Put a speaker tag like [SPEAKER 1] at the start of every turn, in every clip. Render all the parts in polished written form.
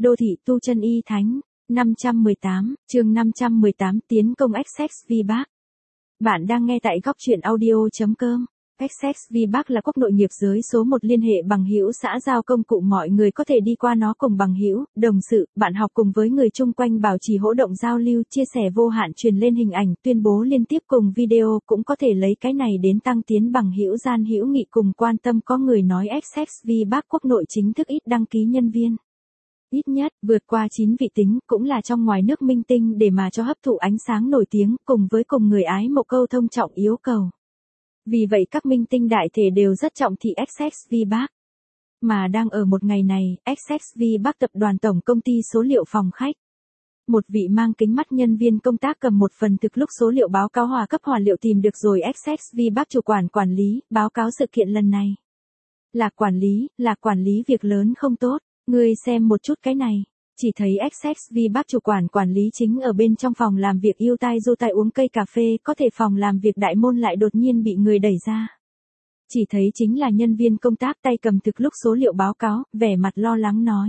[SPEAKER 1] Đô thị tu chân y thánh. 518, chương 518 tiến công Essex Park. Bạn đang nghe tại góc truyện audio.com. Essex Park là quốc nội nghiệp giới số 1 liên hệ bằng hữu xã giao công cụ, mọi người có thể đi qua nó cùng bằng hữu, đồng sự, bạn học cùng với người chung quanh, bảo trì hỗ động giao lưu, chia sẻ vô hạn, truyền lên hình ảnh, tuyên bố liên tiếp cùng video, cũng có thể lấy cái này đến tăng tiến bằng hữu gian hữu nghị cùng quan tâm. Có người nói Essex Park quốc nội chính thức ít đăng ký nhân viên. Ít nhất, vượt qua 9 vị tính, cũng là trong ngoài nước minh tinh để mà cho hấp thụ ánh sáng nổi tiếng, cùng với cùng người ái mộ câu thông trọng yếu cầu. Vì vậy các minh tinh đại thể đều rất trọng thị Essex Park. Mà đang ở một ngày này, Essex Park tập đoàn tổng công ty số liệu phòng khách. Một vị mang kính mắt nhân viên công tác cầm một phần thực lúc số liệu báo cáo hòa cấp hòa liệu tìm được rồi Essex Park chủ quản lý, báo cáo sự kiện lần này. Là quản lý việc lớn không tốt. Ngươi xem một chút cái này, chỉ thấy Essex Park chủ quản lý chính ở bên trong phòng làm việc yêu tai du tai uống cây cà phê, có thể phòng làm việc đại môn lại đột nhiên bị người đẩy ra. Chỉ thấy chính là nhân viên công tác tay cầm thực lúc số liệu báo cáo, vẻ mặt lo lắng nói.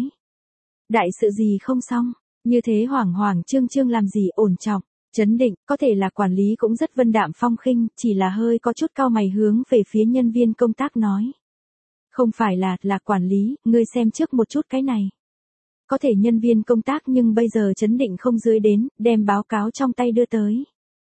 [SPEAKER 1] Đại sự gì không xong, như thế hoảng trương làm gì, ổn trọng, chấn định, có thể là quản lý cũng rất vân đạm phong khinh, chỉ là hơi có chút cau mày hướng về phía nhân viên công tác nói. Không phải là quản lý, ngươi xem trước một chút cái này. Có thể nhân viên công tác nhưng bây giờ chấn định không dưới đến, đem báo cáo trong tay đưa tới.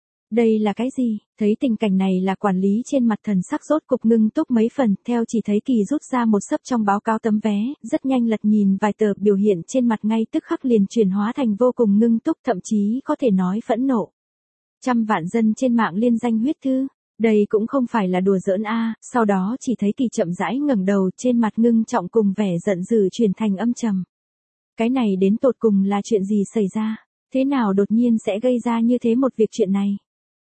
[SPEAKER 1] Đây là cái gì? Thấy tình cảnh này là quản lý trên mặt thần sắc rốt cục ngưng túc mấy phần, theo chỉ thấy Kỳ rút ra một xấp trong báo cáo tấm vé, rất nhanh lật nhìn vài tờ, biểu hiện trên mặt ngay tức khắc liền chuyển hóa thành vô cùng ngưng túc, thậm chí có thể nói phẫn nộ. Trăm vạn dân trên mạng liên danh huyết thư. Đây cũng không phải là đùa giỡn a. Sau đó chỉ thấy Kỳ chậm rãi ngẩng đầu, trên mặt ngưng trọng cùng vẻ giận dữ chuyển thành âm trầm. Cái này đến tột cùng là chuyện gì xảy ra? Thế nào đột nhiên sẽ gây ra như thế một việc chuyện này?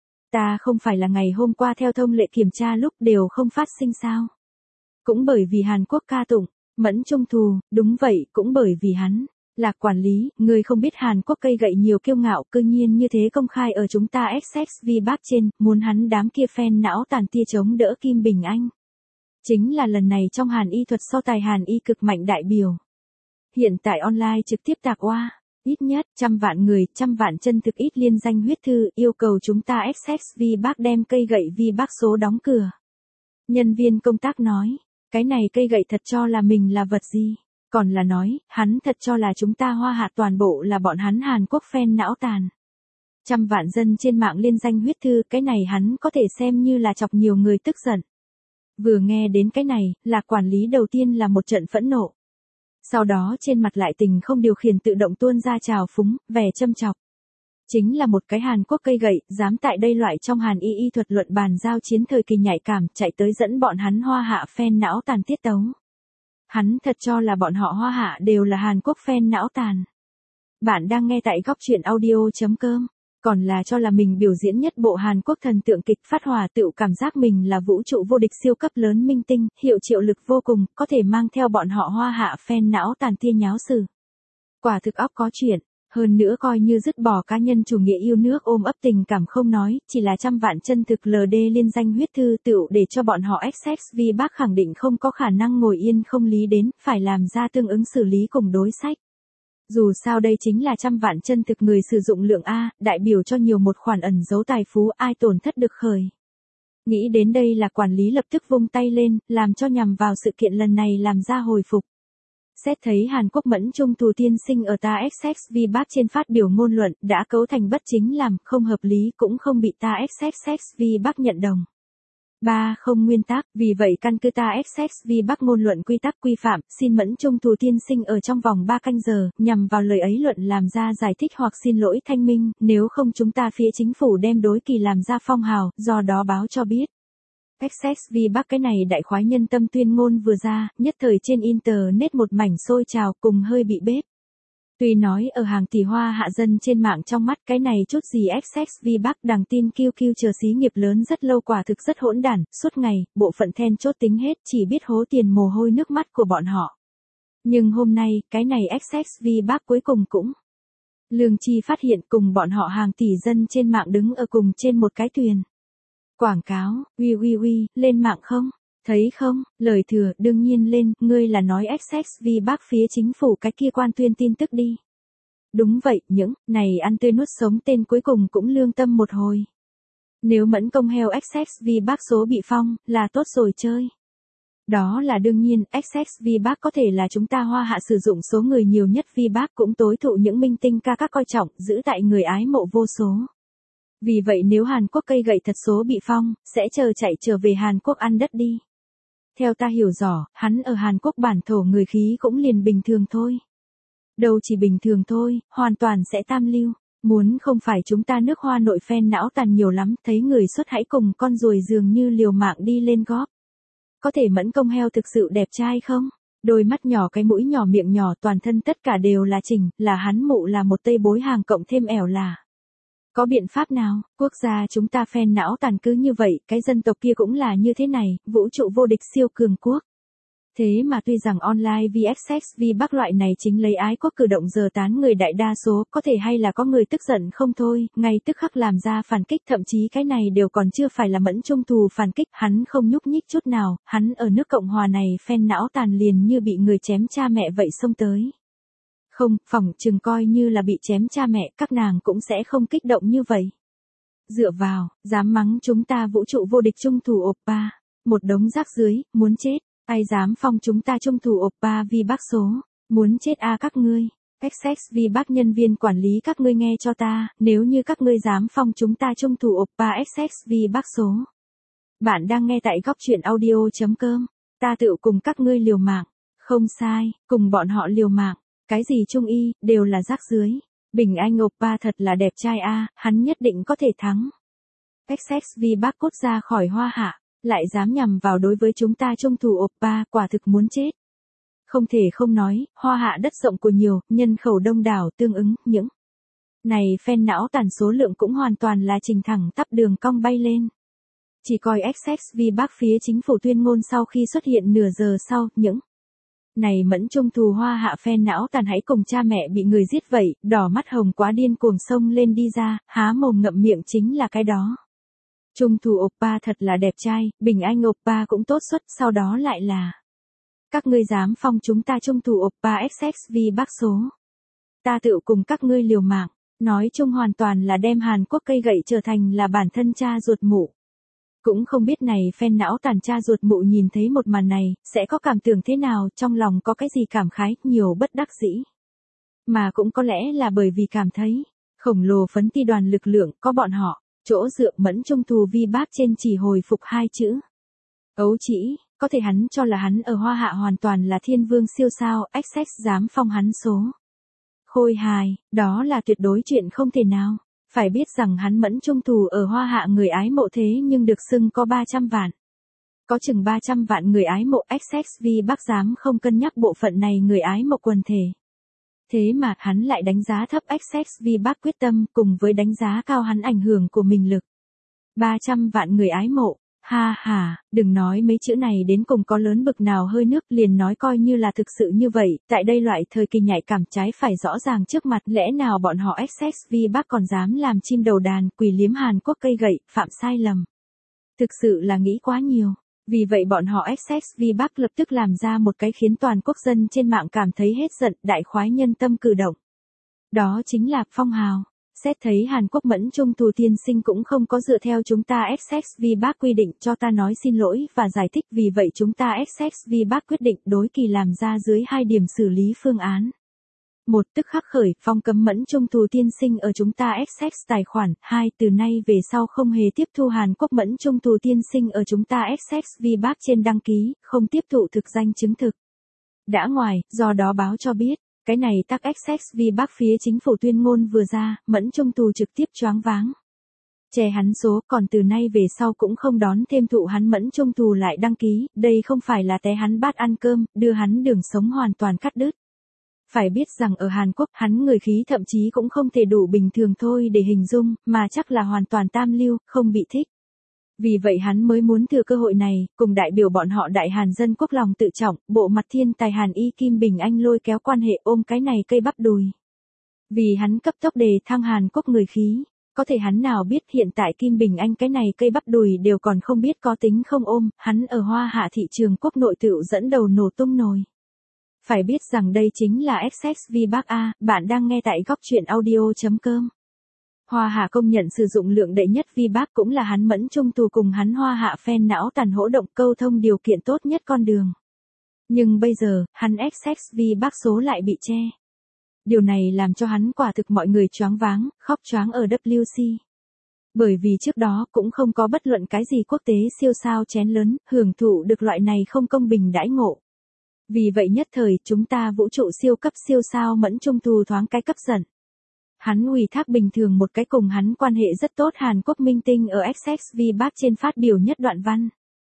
[SPEAKER 1] Ta không phải là ngày hôm qua theo thông lệ kiểm tra lúc đều không phát sinh sao? Cũng bởi vì Hàn Quốc ca tụng, Mẫn Trung thù, đúng vậy, cũng bởi vì hắn. Là quản lý, người không biết Hàn Quốc cây gậy nhiều kiêu ngạo, cư nhiên như thế công khai ở chúng ta Essex Park trên, muốn hắn đám kia fan não tàn tia chống đỡ Kim Bình Anh. Chính là lần này trong Hàn y thuật so tài Hàn y cực mạnh đại biểu. Hiện tại online trực tiếp tạc oa, ít nhất, 100 vạn người, 100 vạn chân thực ít liên danh huyết thư, yêu cầu chúng ta Essex Park đem cây gậy Park số đóng cửa. Nhân viên công tác nói, cái này cây gậy thật cho là mình là vật gì? Còn là nói, hắn thật cho là chúng ta Hoa Hạ toàn bộ là bọn hắn Hàn Quốc fan não tàn. 100 vạn dân trên mạng liên danh huyết thư, cái này hắn có thể xem như là chọc nhiều người tức giận. Vừa nghe đến cái này, là quản lý đầu tiên là một trận phẫn nộ. Sau đó trên mặt lại tình không điều khiển tự động tuôn ra trào phúng, vẻ châm chọc. Chính là một cái Hàn Quốc cây gậy, dám tại đây loại trong Hàn y thuật luận bàn giao chiến thời kỳ nhạy cảm, chạy tới dẫn bọn hắn Hoa Hạ fan não tàn tiết tấu. Hắn thật cho là bọn họ Hoa Hạ đều là Hàn Quốc fan não tàn. Bạn đang nghe tại góc truyện audio.com. Còn là cho là mình biểu diễn nhất bộ Hàn Quốc thần tượng kịch, phát hỏa tự cảm giác mình là vũ trụ vô địch siêu cấp lớn minh tinh, hiệu triệu lực vô cùng, có thể mang theo bọn họ Hoa Hạ fan não tàn tia nháo xử. Quả thực óc có chuyện. Hơn nữa coi như dứt bỏ cá nhân chủ nghĩa yêu nước ôm ấp tình cảm không nói, chỉ là 100 vạn chân thực LD liên danh huyết thư tựu để cho bọn họ Essex Park khẳng định không có khả năng ngồi yên không lý đến, phải làm ra tương ứng xử lý cùng đối sách. Dù sao đây chính là 100 vạn chân thực người sử dụng lượng A, đại biểu cho nhiều một khoản ẩn giấu tài phú, ai tổn thất được khởi. Nghĩ đến đây là quản lý lập tức vung tay lên, làm cho nhằm vào sự kiện lần này làm ra hồi phục. Xét thấy Hàn Quốc Mẫn Trung thù tiên sinh ở ta Essex Park trên phát biểu ngôn luận, đã cấu thành bất chính làm, không hợp lý, cũng không bị ta Essex Park nhận đồng. 3. Không nguyên tắc, vì vậy căn cứ ta Essex Park ngôn luận quy tắc quy phạm, xin Mẫn Trung thù tiên sinh ở trong vòng 3 canh giờ, nhằm vào lời ấy luận làm ra giải thích hoặc xin lỗi thanh minh, nếu không chúng ta phía chính phủ đem đối Kỳ làm ra phong hào, do đó báo cho biết. Essex Park cái này đại khoái nhân tâm tuyên ngôn vừa ra, nhất thời trên internet một mảnh sôi trào, cùng hơi bị bếp. Tuy nói ở hàng tỷ Hoa Hạ dân trên mạng trong mắt cái này chút gì Essex Park đằng tin QQ chờ xí nghiệp lớn rất lâu, quả thực rất hỗn đản, suốt ngày, bộ phận then chốt tính hết, chỉ biết hố tiền mồ hôi nước mắt của bọn họ. Nhưng hôm nay, cái này Essex Park cuối cùng cũng lương tri phát hiện cùng bọn họ hàng tỷ dân trên mạng đứng ở cùng trên một cái thuyền. Quảng cáo, uy, lên mạng không? Thấy không, lời thừa đương nhiên lên, ngươi là nói XXV bác phía chính phủ cái kia quan tuyên tin tức đi. Đúng vậy, những này ăn tươi nuốt sống tên cuối cùng cũng lương tâm một hồi. Nếu mẫn công heo XXV bác số bị phong, là tốt rồi chơi. Đó là đương nhiên, XXV bác có thể là chúng ta Hoa Hạ sử dụng số người nhiều nhất Vi bác cũng tối thụ những minh tinh ca các coi trọng, giữ tại người ái mộ vô số. Vì vậy nếu Hàn Quốc cây gậy thật số bị phong, sẽ chạy trở về Hàn Quốc ăn đất đi. Theo ta hiểu rõ, hắn ở Hàn Quốc bản thổ người khí cũng liền bình thường thôi. Đâu chỉ bình thường thôi, hoàn toàn sẽ tam lưu. Muốn không phải chúng ta nước Hoa nội fan não tàn nhiều lắm, thấy người xuất hãy cùng con ruồi dường như liều mạng đi lên góp. Có thể mẫn công heo thực sự đẹp trai không? Đôi mắt nhỏ cái mũi nhỏ miệng nhỏ toàn thân tất cả đều là chỉnh, là hắn mụ là một tây bối hàng cộng thêm ẻo là. Có biện pháp nào, quốc gia chúng ta fan não tàn cứ như vậy, cái dân tộc kia cũng là như thế này, vũ trụ vô địch siêu cường quốc. Thế mà tuy rằng online VXXV bác loại này chính lấy ái quốc cử động giờ tán người đại đa số, có thể hay là có người tức giận không thôi, ngay tức khắc làm ra phản kích, thậm chí cái này đều còn chưa phải là mẫn trung thù phản kích, hắn không nhúc nhích chút nào, hắn ở nước Cộng Hòa này fan não tàn liền như bị người chém cha mẹ vậy xông tới. Không, phỏng chừng coi như là bị chém cha mẹ, các nàng cũng sẽ không kích động như vậy. Dựa vào, dám mắng chúng ta vũ trụ vô địch trung thủ oppa, một đống rác dưới, muốn chết. Ai dám phong chúng ta trung thủ oppa Vi bác số, muốn chết các ngươi. XXV bác nhân viên quản lý các ngươi nghe cho ta, nếu như các ngươi dám phong chúng ta trung thủ oppa XXV bác số. Bạn đang nghe tại góc truyện audio.com, ta tự cùng các ngươi liều mạng, không sai, cùng bọn họ liều mạng, cái gì trung y, đều là rác dưới. Bình Anh oppa thật là đẹp trai hắn nhất định có thể thắng. XXV bác cốt ra khỏi Hoa Hạ. Lại dám nhằm vào đối với chúng ta trung thủ oppa, quả thực muốn chết. Không thể không nói, Hoa Hạ đất rộng của nhiều, nhân khẩu đông đảo tương ứng, những này fan não tàn số lượng cũng hoàn toàn là trình thẳng tắp đường cong bay lên. Chỉ coi XXV bác phía chính phủ tuyên ngôn sau khi xuất hiện nửa giờ sau, những này mẫn trung thù Hoa Hạ fan não tàn hãy cùng cha mẹ bị người giết vậy, đỏ mắt hồng quá điên cuồng sông lên đi ra, há mồm ngậm miệng chính là cái đó. Trung thủ oppa thật là đẹp trai, Bình Anh oppa cũng tốt xuất, sau đó lại là. Các ngươi dám phong chúng ta trung thủ oppa XXV bác số. Ta tự cùng các ngươi liều mạng, nói chung hoàn toàn là đem Hàn Quốc cây gậy trở thành là bản thân cha ruột mụ. Cũng không biết này fan não tàn cha ruột mụ nhìn thấy một màn này, sẽ có cảm tưởng thế nào, trong lòng có cái gì cảm khái, nhiều bất đắc dĩ. Mà cũng có lẽ là bởi vì cảm thấy, khổng lồ phấn ti đoàn lực lượng, có bọn họ. Chỗ dựa mẫn trung thù Vi bác trên chỉ hồi phục 2 chữ. Ấu chỉ, có thể hắn cho là hắn ở Hoa Hạ hoàn toàn là thiên vương siêu sao, XX dám phong hắn số. Khôi hài, đó là tuyệt đối chuyện không thể nào. Phải biết rằng hắn mẫn trung thù ở Hoa Hạ người ái mộ thế nhưng được xưng có 300 vạn. Có chừng 300 vạn người ái mộ XXV bác dám không cân nhắc bộ phận này người ái mộ quần thể. Thế mà, hắn lại đánh giá thấp XXV bác quyết tâm, cùng với đánh giá cao hắn ảnh hưởng của mình lực. 300 vạn người ái mộ, ha ha, đừng nói mấy chữ này đến cùng có lớn bực nào hơi nước, liền nói coi như là thực sự như vậy, tại đây loại thời kỳ nhạy cảm trái phải rõ ràng trước mặt, lẽ nào bọn họ XXV bác còn dám làm chim đầu đàn, quỳ liếm Hàn Quốc cây gậy, phạm sai lầm. Thực sự là nghĩ quá nhiều. Vì vậy bọn họ XXV bác lập tức làm ra một cái khiến toàn quốc dân trên mạng cảm thấy hết giận, đại khoái nhân tâm cử động. Đó chính là phong hào. Xét thấy Hàn Quốc mẫn trung thù tiên sinh cũng không có dựa theo chúng ta XXV bác quy định cho ta nói xin lỗi và giải thích, vì vậy chúng ta XXV bác quyết định đối kỳ làm ra dưới 2 điểm xử lý phương án. Một, tức khắc khởi, phong cấm mẫn trung thù tiên sinh ở chúng ta XX tài khoản. 2, từ nay về sau không hề tiếp thu Hàn Quốc mẫn trung thù tiên sinh ở chúng ta XXV bác trên đăng ký, không tiếp thụ thực danh chứng thực. Đã ngoài, do đó báo cho biết, cái này tắc XXV bác phía chính phủ tuyên ngôn vừa ra, mẫn trung thù trực tiếp choáng váng. Che hắn số, còn từ nay về sau cũng không đón thêm thụ hắn mẫn trung thù lại đăng ký, đây không phải là té hắn bát ăn cơm, đưa hắn đường sống hoàn toàn cắt đứt. Phải biết rằng ở Hàn Quốc, hắn người khí thậm chí cũng không thể đủ bình thường thôi để hình dung, mà chắc là hoàn toàn tam lưu, không bị thích. Vì vậy hắn mới muốn thừa cơ hội này, cùng đại biểu bọn họ Đại Hàn dân quốc lòng tự trọng, bộ mặt thiên tài Hàn Y Kim Bình Anh lôi kéo quan hệ ôm cái này cây bắp đùi. Vì hắn cấp tốc đề thăng Hàn Quốc người khí. Có thể hắn nào biết hiện tại Kim Bình Anh cái này cây bắp đùi đều còn không biết có tính không ôm, hắn ở Hoa Hạ thị trường quốc nội tựu dẫn đầu nổ tung nồi. Phải biết rằng đây chính là XXV Bác A, bạn đang nghe tại góc chuyện audio.com. Hoa Hạ công nhận sử dụng lượng đệ nhất Vi Bác cũng là hắn Mẫn Trung Tù cùng hắn Hoa Hạ fan não tàn hỗ động câu thông điều kiện tốt nhất con đường. Nhưng bây giờ, hắn XXV Bác số lại bị che. Điều này làm cho hắn quả thực mọi người choáng váng, khóc choáng ở WC. Bởi vì trước đó cũng không có bất luận cái gì quốc tế siêu sao chén lớn, hưởng thụ được loại này không công bình đãi ngộ. Vì vậy nhất thời chúng ta vũ trụ siêu cấp siêu sao Mẫn Trung Tù thoáng cái cấp giận. Hắn ủy thác bình thường một cái cùng hắn quan hệ rất tốt Hàn Quốc minh tinh ở XXV Bác trên phát biểu nhất đoạn văn.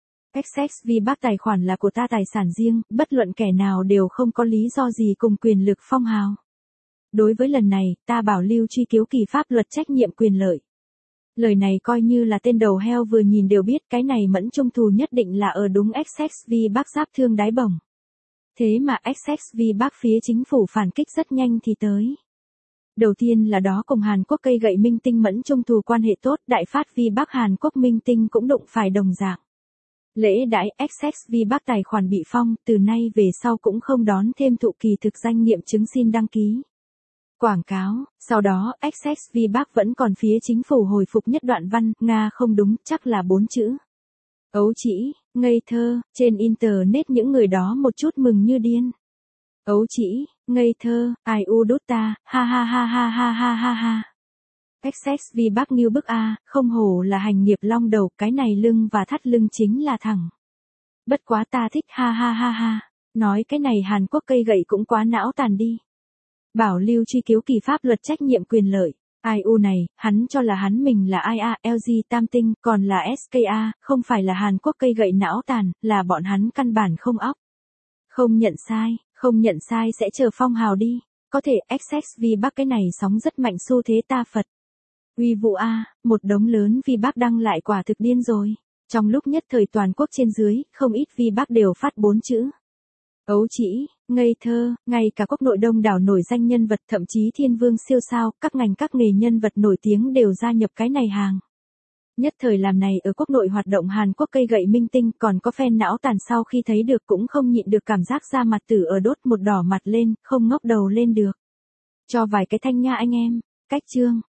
[SPEAKER 1] XXV Bác tài khoản là của ta tài sản riêng, bất luận kẻ nào đều không có lý do gì cùng quyền lực phong hào. Đối với lần này, ta bảo lưu truy cứu kỳ pháp luật trách nhiệm quyền lợi. Lời này coi như là tên đầu heo vừa nhìn đều biết cái này Mẫn Trung Tù nhất định là ở đúng XXV Bác giáp thương đáy bổng. Thế mà XXV Bác phía chính phủ phản kích rất nhanh thì tới. Đầu tiên là đó cùng Hàn Quốc cây gậy minh tinh Mẫn Trung Tù quan hệ tốt, đại phát Vi Bác Hàn Quốc minh tinh cũng đụng phải đồng dạng. Lễ đãi XXV Bác tài khoản bị phong, từ nay về sau cũng không đón thêm thụ kỳ thực danh nghiệm chứng xin đăng ký. Quảng cáo, sau đó XXV Bác vẫn còn phía chính phủ hồi phục nhất đoạn văn, Nga không đúng, chắc là 4 chữ. Ấu trĩ, ngây thơ, trên internet những người đó một chút mừng như điên. Ấu trĩ, ngây thơ, ai u đút ta, ha ha ha ha ha ha ha ha. XXV Bác Nghiêu bức A, không hổ là hành nghiệp long đầu, cái này lưng và thắt lưng chính là thẳng. Bất quá ta thích ha ha ha ha, nói cái này Hàn Quốc cây gậy cũng quá não tàn đi. Bảo lưu truy cứu kỳ pháp luật trách nhiệm quyền lợi. Ai u này, hắn cho là hắn mình là IA, LG Tam Tinh, còn là SKA, không phải là Hàn Quốc cây gậy não tàn, là bọn hắn căn bản không óc. Không nhận sai sẽ chờ phong hào đi. Có thể XXV Bác cái này sóng rất mạnh xu thế ta Phật. Uy vụ A, một đống lớn Vi Bác đăng lại quả thực điên rồi. Trong lúc nhất thời toàn quốc trên dưới, không ít Vi Bác đều phát 4 chữ. Ấu trĩ, ngây thơ, ngay cả quốc nội đông đảo nổi danh nhân vật thậm chí thiên vương siêu sao, các ngành các nghề nhân vật nổi tiếng đều gia nhập cái này hàng. Nhất thời làm này ở quốc nội hoạt động Hàn Quốc cây gậy minh tinh còn có fan não tàn sau khi thấy được cũng không nhịn được cảm giác da mặt tử ở đốt một đỏ mặt lên, không ngóc đầu lên được. Cho vài cái thanh nha anh em, cách chương.